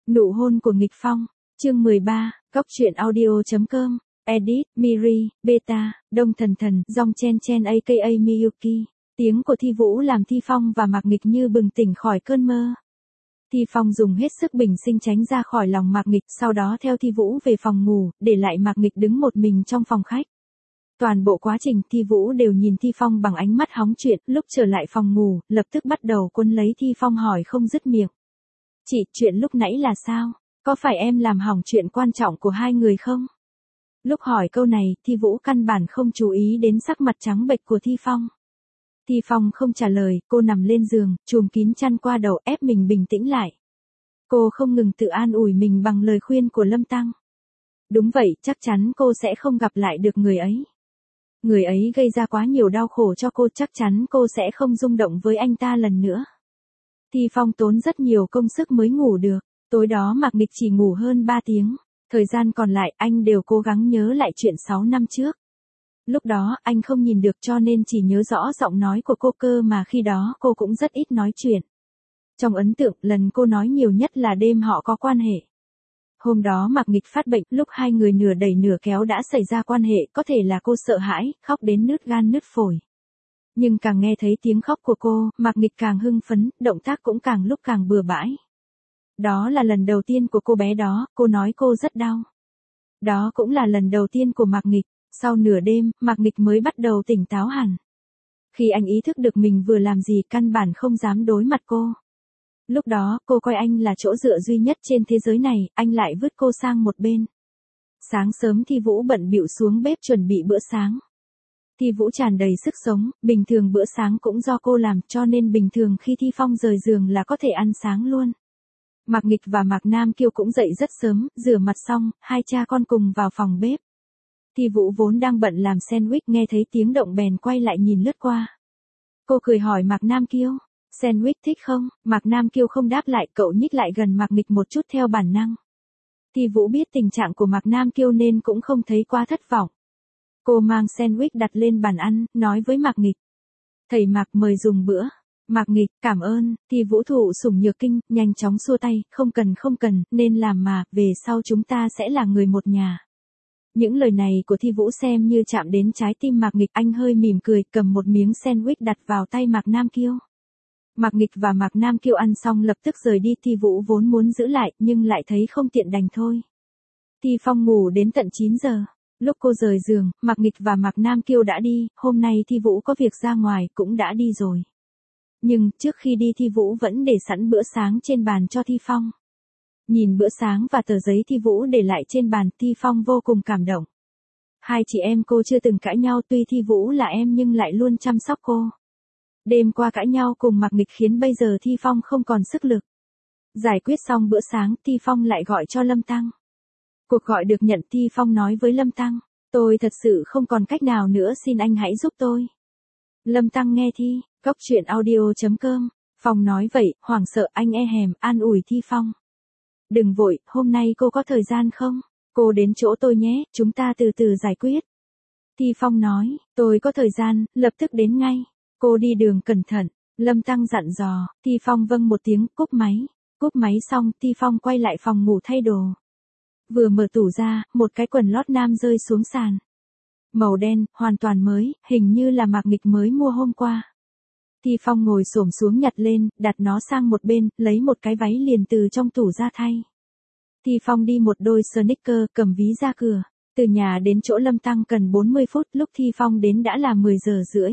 Nụ hôn của nghịch phong, chương 13, góc truyện audio.com, edit, Miri, Beta, Đông Thần Thần, Dòng Chen Chen aka Miyuki. Tiếng của Thi Vũ làm Thi Phong và Mạc Nghịch như bừng tỉnh khỏi cơn mơ. Thi Phong dùng hết sức bình sinh tránh ra khỏi lòng Mạc Nghịch, sau đó theo Thi Vũ về phòng ngủ, để lại Mạc Nghịch đứng một mình trong phòng khách. Toàn bộ quá trình Thi Vũ đều nhìn Thi Phong bằng ánh mắt hóng chuyện, lúc trở lại phòng ngủ, lập tức bắt đầu quấn lấy Thi Phong hỏi không dứt miệng. Chị, chuyện lúc nãy là sao? Có phải em làm hỏng chuyện quan trọng của hai người không? Lúc hỏi câu này, Thi Vũ căn bản không chú ý đến sắc mặt trắng bệch của Thi Phong. Thi Phong không trả lời, cô nằm lên giường, chùm kín chăn qua đầu ép mình bình tĩnh lại. Cô không ngừng tự an ủi mình bằng lời khuyên của Lâm Tăng. Đúng vậy, chắc chắn cô sẽ không gặp lại được người ấy. Người ấy gây ra quá nhiều đau khổ cho cô, chắc chắn cô sẽ không rung động với anh ta lần nữa. Thi Phong tốn rất nhiều công sức mới ngủ được. Tối đó Mạc Nghịch chỉ ngủ hơn 3 tiếng. Thời gian còn lại anh đều cố gắng nhớ lại chuyện 6 năm trước. Lúc đó anh không nhìn được cho nên chỉ nhớ rõ giọng nói của cô cơ mà khi đó cô cũng rất ít nói chuyện. Trong ấn tượng, lần cô nói nhiều nhất là đêm họ có quan hệ. Hôm đó Mạc Nghịch phát bệnh, lúc hai người nửa đẩy nửa kéo đã xảy ra quan hệ, có thể là cô sợ hãi, khóc đến nứt gan nứt phổi. Nhưng càng nghe thấy tiếng khóc của cô, Mạc Nghịch càng hưng phấn, động tác cũng càng lúc càng bừa bãi. Đó là lần đầu tiên của cô bé đó, cô nói cô rất đau. Đó cũng là lần đầu tiên của Mạc Nghịch. Sau nửa đêm, Mạc Nghịch mới bắt đầu tỉnh táo hẳn. Khi anh ý thức được mình vừa làm gì căn bản không dám đối mặt cô. Lúc đó, cô coi anh là chỗ dựa duy nhất trên thế giới này, anh lại vứt cô sang một bên. Sáng sớm Thi Vũ bận bịu xuống bếp chuẩn bị bữa sáng. Thi Vũ tràn đầy sức sống, bình thường bữa sáng cũng do cô làm cho nên bình thường khi Thi Phong rời giường là có thể ăn sáng luôn. Mạc Nghịch và Mạc Nam Kiêu cũng dậy rất sớm, rửa mặt xong, hai cha con cùng vào phòng bếp. Thi Vũ vốn đang bận làm sandwich nghe thấy tiếng động bèn quay lại nhìn lướt qua. Cô cười hỏi Mạc Nam Kiêu, sandwich thích không? Mạc Nam Kiêu không đáp lại, cậu nhích lại gần Mạc Nghịch một chút theo bản năng. Thi Vũ biết tình trạng của Mạc Nam Kiêu nên cũng không thấy quá thất vọng. Cô mang sandwich đặt lên bàn ăn, nói với Mạc Nghịch. Thầy Mạc mời dùng bữa. Mạc Nghịch, cảm ơn. Thi Vũ thụ sủng nhược kinh, nhanh chóng xua tay, không cần, nên làm mà, về sau chúng ta sẽ là người một nhà. Những lời này của Thi Vũ xem như chạm đến trái tim Mạc Nghịch, anh hơi mỉm cười, cầm một miếng sandwich đặt vào tay Mạc Nam Kiêu. Mạc Nghịch và Mạc Nam Kiêu ăn xong lập tức rời đi, Thi Vũ vốn muốn giữ lại, nhưng lại thấy không tiện đành thôi. Thi Phong ngủ đến tận 9 giờ. Lúc cô rời giường, Mạc Nghịch và Mạc Nam Kiêu đã đi, hôm nay Thi Vũ có việc ra ngoài, cũng đã đi rồi. Nhưng, trước khi đi Thi Vũ vẫn để sẵn bữa sáng trên bàn cho Thi Phong. Nhìn bữa sáng và tờ giấy Thi Vũ để lại trên bàn, Thi Phong vô cùng cảm động. Hai chị em cô chưa từng cãi nhau, tuy Thi Vũ là em nhưng lại luôn chăm sóc cô. Đêm qua cãi nhau cùng Mạc Nghịch khiến bây giờ Thi Phong không còn sức lực. Giải quyết xong bữa sáng, Thi Phong lại gọi cho Lâm Tăng. Cuộc gọi được nhận, Thi Phong nói với Lâm Tăng, tôi thật sự không còn cách nào nữa, xin anh hãy giúp tôi. Lâm Tăng nghe Thi, góc truyện audio.com, Phong nói vậy, hoảng sợ, anh e hèm, an ủi Thi Phong. Đừng vội, hôm nay cô có thời gian không? Cô đến chỗ tôi nhé, chúng ta từ từ giải quyết. Thi Phong nói, tôi có thời gian, lập tức đến ngay. Cô đi đường cẩn thận, Lâm Tăng dặn dò, Thi Phong vâng một tiếng, cúp máy. Cúp máy xong, Thi Phong quay lại phòng ngủ thay đồ. Vừa mở tủ ra, một cái quần lót nam rơi xuống sàn. Màu đen, hoàn toàn mới, hình như là Mạc Nghịch mới mua hôm qua. Thi Phong ngồi xổm xuống nhặt lên, đặt nó sang một bên, lấy một cái váy liền từ trong tủ ra thay. Thi Phong đi một đôi sneaker, cầm ví ra cửa. Từ nhà đến chỗ Lâm Tăng cần 40 phút, lúc Thi Phong đến đã là 10 giờ rưỡi.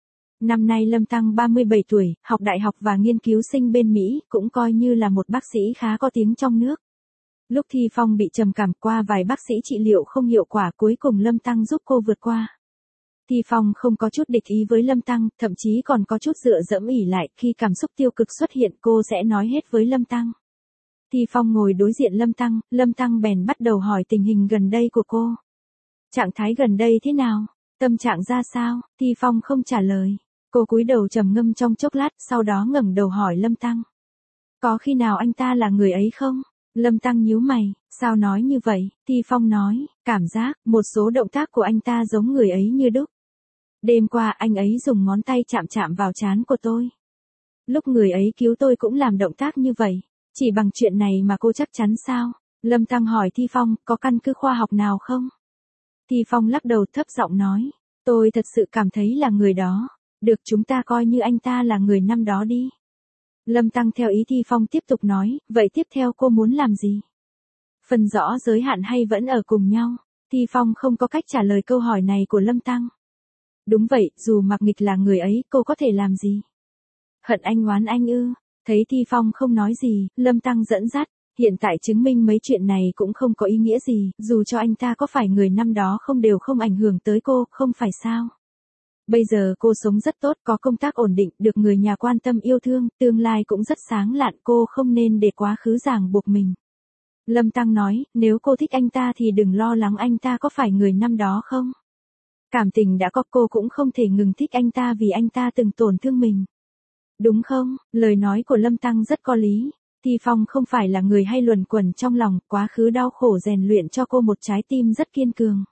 Năm nay Lâm Tăng 37 tuổi, học đại học và nghiên cứu sinh bên Mỹ, cũng coi như là một bác sĩ khá có tiếng trong nước. Lúc Thi Phong bị trầm cảm, qua vài bác sĩ trị liệu không hiệu quả, cuối cùng Lâm Tăng giúp cô vượt qua. Thi Phong không có chút địch ý với Lâm Tăng, thậm chí còn có chút dựa dẫm ỉ lại, khi cảm xúc tiêu cực xuất hiện cô sẽ nói hết với Lâm Tăng. Thi Phong ngồi đối diện Lâm Tăng bèn bắt đầu hỏi tình hình gần đây của cô. Trạng thái gần đây thế nào? Tâm trạng ra sao? Thi Phong không trả lời. Cô cúi đầu trầm ngâm trong chốc lát, sau đó ngẩng đầu hỏi Lâm Tăng. Có khi nào anh ta là người ấy không? Lâm Tăng nhíu mày, sao nói như vậy? Thi Phong nói, cảm giác, một số động tác của anh ta giống người ấy như đúc. Đêm qua anh ấy dùng ngón tay chạm chạm vào trán của tôi. Lúc người ấy cứu tôi cũng làm động tác như vậy. Chỉ bằng chuyện này mà cô chắc chắn sao? Lâm Tăng hỏi Thi Phong, có căn cứ khoa học nào không? Thi Phong lắc đầu thấp giọng nói, tôi thật sự cảm thấy là người đó. Được, chúng ta coi như anh ta là người năm đó đi. Lâm Tăng theo ý Thi Phong tiếp tục nói, vậy tiếp theo cô muốn làm gì? Phân rõ giới hạn hay vẫn ở cùng nhau? Thi Phong không có cách trả lời câu hỏi này của Lâm Tăng. Đúng vậy, dù Mạc Nghịch là người ấy, cô có thể làm gì? Hận anh oán anh ư? Thấy Thi Phong không nói gì, Lâm Tăng dẫn dắt, hiện tại chứng minh mấy chuyện này cũng không có ý nghĩa gì, dù cho anh ta có phải người năm đó không đều không ảnh hưởng tới cô, không phải sao? Bây giờ cô sống rất tốt, có công tác ổn định, được người nhà quan tâm yêu thương, tương lai cũng rất sáng lạn, cô không nên để quá khứ ràng buộc mình. Lâm Tăng nói, nếu cô thích anh ta thì đừng lo lắng anh ta có phải người năm đó không. Cảm tình đã có, cô cũng không thể ngừng thích anh ta vì anh ta từng tổn thương mình. Đúng không? Lời nói của Lâm Tăng rất có lý. Thi Phong không phải là người hay luẩn quẩn trong lòng, quá khứ đau khổ rèn luyện cho cô một trái tim rất kiên cường.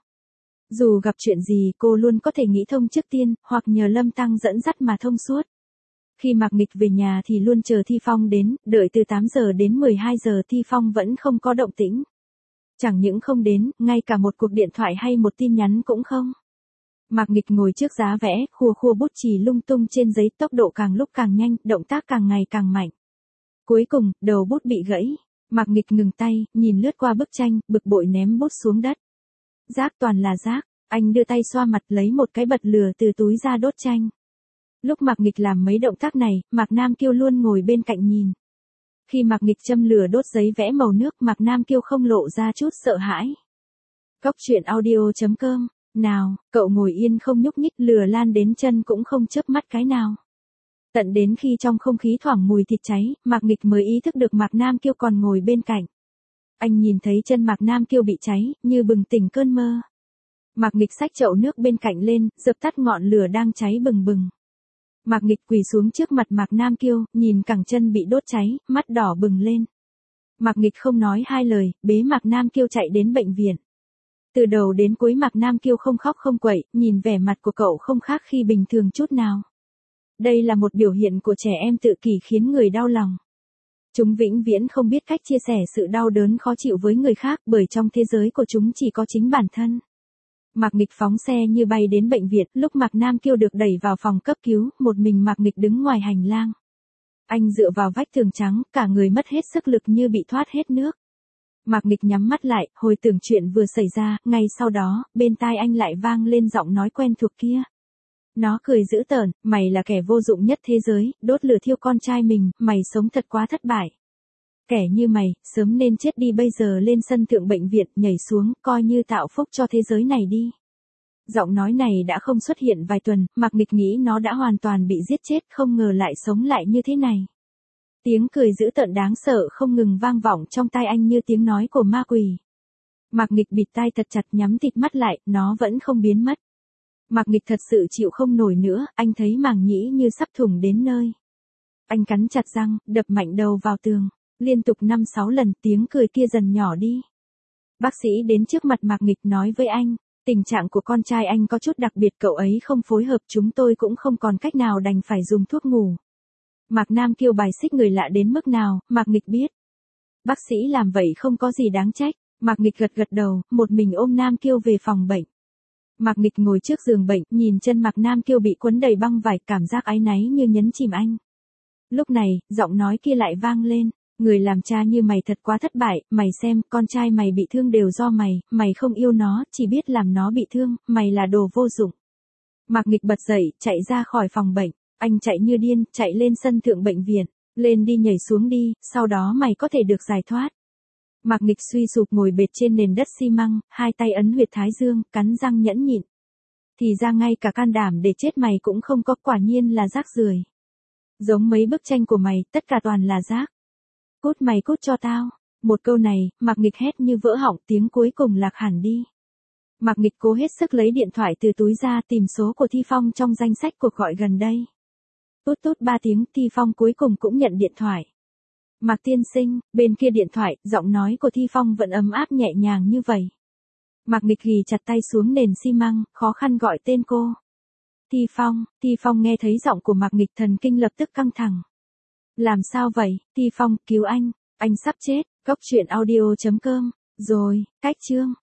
Dù gặp chuyện gì cô luôn có thể nghĩ thông trước tiên, hoặc nhờ Lâm Tăng dẫn dắt mà thông suốt. Khi Mạc Nghịch về nhà thì luôn chờ Thi Phong đến, đợi từ 8 giờ đến 12 giờ Thi Phong vẫn không có động tĩnh. Chẳng những không đến, ngay cả một cuộc điện thoại hay một tin nhắn cũng không. Mạc Nghịch ngồi trước giá vẽ, khua khua bút chì lung tung trên giấy, tốc độ càng lúc càng nhanh, động tác càng ngày càng mạnh. Cuối cùng, đầu bút bị gãy. Mạc Nghịch ngừng tay, nhìn lướt qua bức tranh, bực bội ném bút xuống đất. Rác toàn là rác, anh đưa tay xoa mặt lấy một cái bật lửa từ túi ra đốt tranh. Lúc Mạc Nghịch làm mấy động tác này, Mạc Nam Kiêu luôn ngồi bên cạnh nhìn. Khi Mạc Nghịch châm lửa đốt giấy vẽ màu nước, Mạc Nam Kiêu không lộ ra chút sợ hãi. Cóc truyện audio.com. Nào, cậu ngồi yên không nhúc nhích, lửa lan đến chân cũng không chớp mắt cái nào. Tận đến khi trong không khí thoảng mùi thịt cháy, Mạc Nghịch mới ý thức được Mạc Nam Kiêu còn ngồi bên cạnh. Anh nhìn thấy chân Mạc Nam Kiêu bị cháy, như bừng tỉnh cơn mơ. Mạc Nghịch xách chậu nước bên cạnh lên, dập tắt ngọn lửa đang cháy bừng bừng. Mạc Nghịch quỳ xuống trước mặt Mạc Nam Kiêu, nhìn cẳng chân bị đốt cháy, mắt đỏ bừng lên. Mạc Nghịch không nói hai lời, bế Mạc Nam Kiêu chạy đến bệnh viện. Từ đầu đến cuối Mạc Nam Kiêu không khóc không quậy, nhìn vẻ mặt của cậu không khác khi bình thường chút nào. Đây là một biểu hiện của trẻ em tự kỷ khiến người đau lòng. Chúng vĩnh viễn không biết cách chia sẻ sự đau đớn khó chịu với người khác, bởi trong thế giới của chúng chỉ có chính bản thân. Mạc Nghịch phóng xe như bay đến bệnh viện, lúc Mạc Nam Kiêu được đẩy vào phòng cấp cứu, một mình Mạc Nghịch đứng ngoài hành lang. Anh dựa vào vách tường trắng, cả người mất hết sức lực như bị thoát hết nước. Mạc Nghịch nhắm mắt lại, hồi tưởng chuyện vừa xảy ra, ngay sau đó, bên tai anh lại vang lên giọng nói quen thuộc kia. Nó cười dữ tợn, mày là kẻ vô dụng nhất thế giới, đốt lửa thiêu con trai mình, mày sống thật quá thất bại. Kẻ như mày, sớm nên chết đi, bây giờ lên sân thượng bệnh viện, nhảy xuống, coi như tạo phúc cho thế giới này đi. Giọng nói này đã không xuất hiện vài tuần, Mạc Nghịch nghĩ nó đã hoàn toàn bị giết chết, không ngờ lại sống lại như thế này. Tiếng cười dữ tợn đáng sợ không ngừng vang vọng trong tai anh như tiếng nói của ma quỷ. Mạc Nghịch bịt tai thật chặt, nhắm thịt mắt lại, nó vẫn không biến mất. Mạc Nghịch thật sự chịu không nổi nữa, anh thấy màng nhĩ như sắp thủng đến nơi. Anh cắn chặt răng, đập mạnh đầu vào tường, liên tục 5-6 lần, tiếng cười kia dần nhỏ đi. Bác sĩ đến trước mặt Mạc Nghịch nói với anh, tình trạng của con trai anh có chút đặc biệt, cậu ấy không phối hợp, chúng tôi cũng không còn cách nào, đành phải dùng thuốc ngủ. Mạc Nam Kiêu bài xích người lạ đến mức nào, Mạc Nghịch biết. Bác sĩ làm vậy không có gì đáng trách. Mạc Nghịch gật gật đầu, một mình ôm Nam Kiêu về phòng bệnh. Mạc Nghịch ngồi trước giường bệnh, nhìn chân Mạc Nam Kiêu bị quấn đầy băng vải, cảm giác áy náy như nhấn chìm anh. Lúc này, giọng nói kia lại vang lên, người làm cha như mày thật quá thất bại, mày xem, con trai mày bị thương đều do mày, mày không yêu nó, chỉ biết làm nó bị thương, mày là đồ vô dụng. Mạc Nghịch bật dậy, chạy ra khỏi phòng bệnh, anh chạy như điên, chạy lên sân thượng bệnh viện, lên đi nhảy xuống đi, sau đó mày có thể được giải thoát. Mạc Nghịch suy sụp ngồi bệt trên nền đất xi măng, hai tay ấn huyệt thái dương, cắn răng nhẫn nhịn. Thì ra ngay cả can đảm để chết mày cũng không có, quả nhiên là rác rưởi. Giống mấy bức tranh của mày, tất cả toàn là rác. Cút mày cút cho tao. Một câu này, Mạc Nghịch hét như vỡ họng, tiếng cuối cùng lạc hẳn đi. Mạc Nghịch cố hết sức lấy điện thoại từ túi ra, tìm số của Thi Phong trong danh sách cuộc gọi gần đây. Tút tút 3 tiếng, Thi Phong cuối cùng cũng nhận điện thoại. Mạc tiên sinh, bên kia điện thoại, giọng nói của Thi Phong vẫn ấm áp nhẹ nhàng như vậy. Mạc Nghịch ghì chặt tay xuống nền xi măng, khó khăn gọi tên cô. Thi Phong nghe thấy giọng của Mạc Nghịch, thần kinh lập tức căng thẳng. Làm sao vậy, Thi Phong, cứu anh. Anh sắp chết, cốc truyện audio.com. Rồi, cách chương.